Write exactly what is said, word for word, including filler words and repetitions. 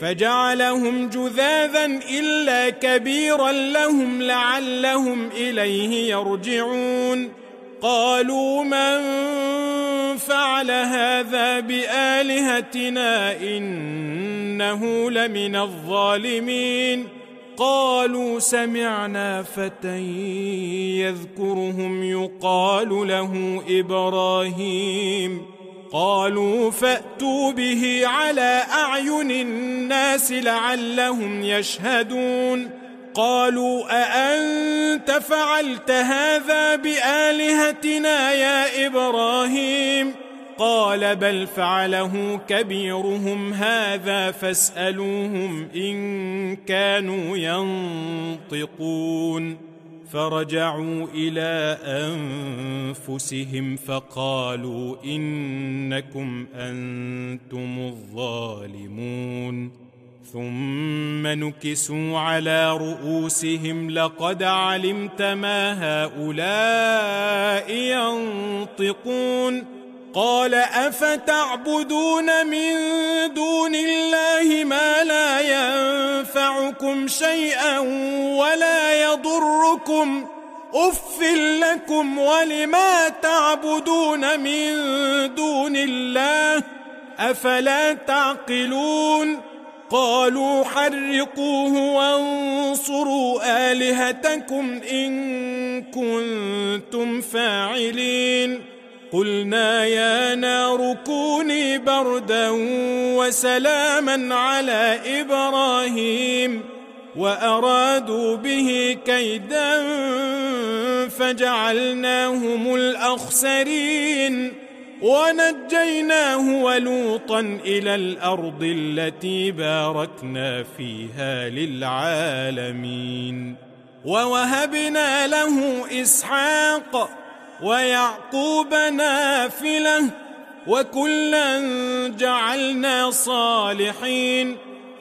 فجعلهم جذاذا إلا كبيرا لهم لعلهم إليه يرجعون قالوا من فعل هذا بآلهتنا إنه لمن الظالمين قالوا سمعنا فتى يذكرهم يقال له إبراهيم قالوا فأتوا به على أعين الناس لعلهم يشهدون قالوا أأنت فعلت هذا بآلهتنا يا إبراهيم قال بل فعله كبيرهم هذا فاسألوهم إن كانوا ينطقون فرجعوا إلى أنفسهم فقالوا إنكم أنتم الظالمون ثم نكسوا على رؤوسهم لقد علمت ما هؤلاء ينطقون قال أفتعبدون من دون الله ما لا ينفعكم شيئا ولا يضركم أف لكم ولما تعبدون من دون الله أفلا تعقلون قالوا حرقوه وانصروا آلهتكم إن كنتم فاعلين قلنا يا نار كوني بردا وسلاما على إبراهيم وأرادوا به كيدا فجعلناهم الأخسرين ونجيناه ولوطا إلى الأرض التي باركنا فيها للعالمين ووهبنا له إسحاق ويعقوب نافلة وكلا جعلنا صالحين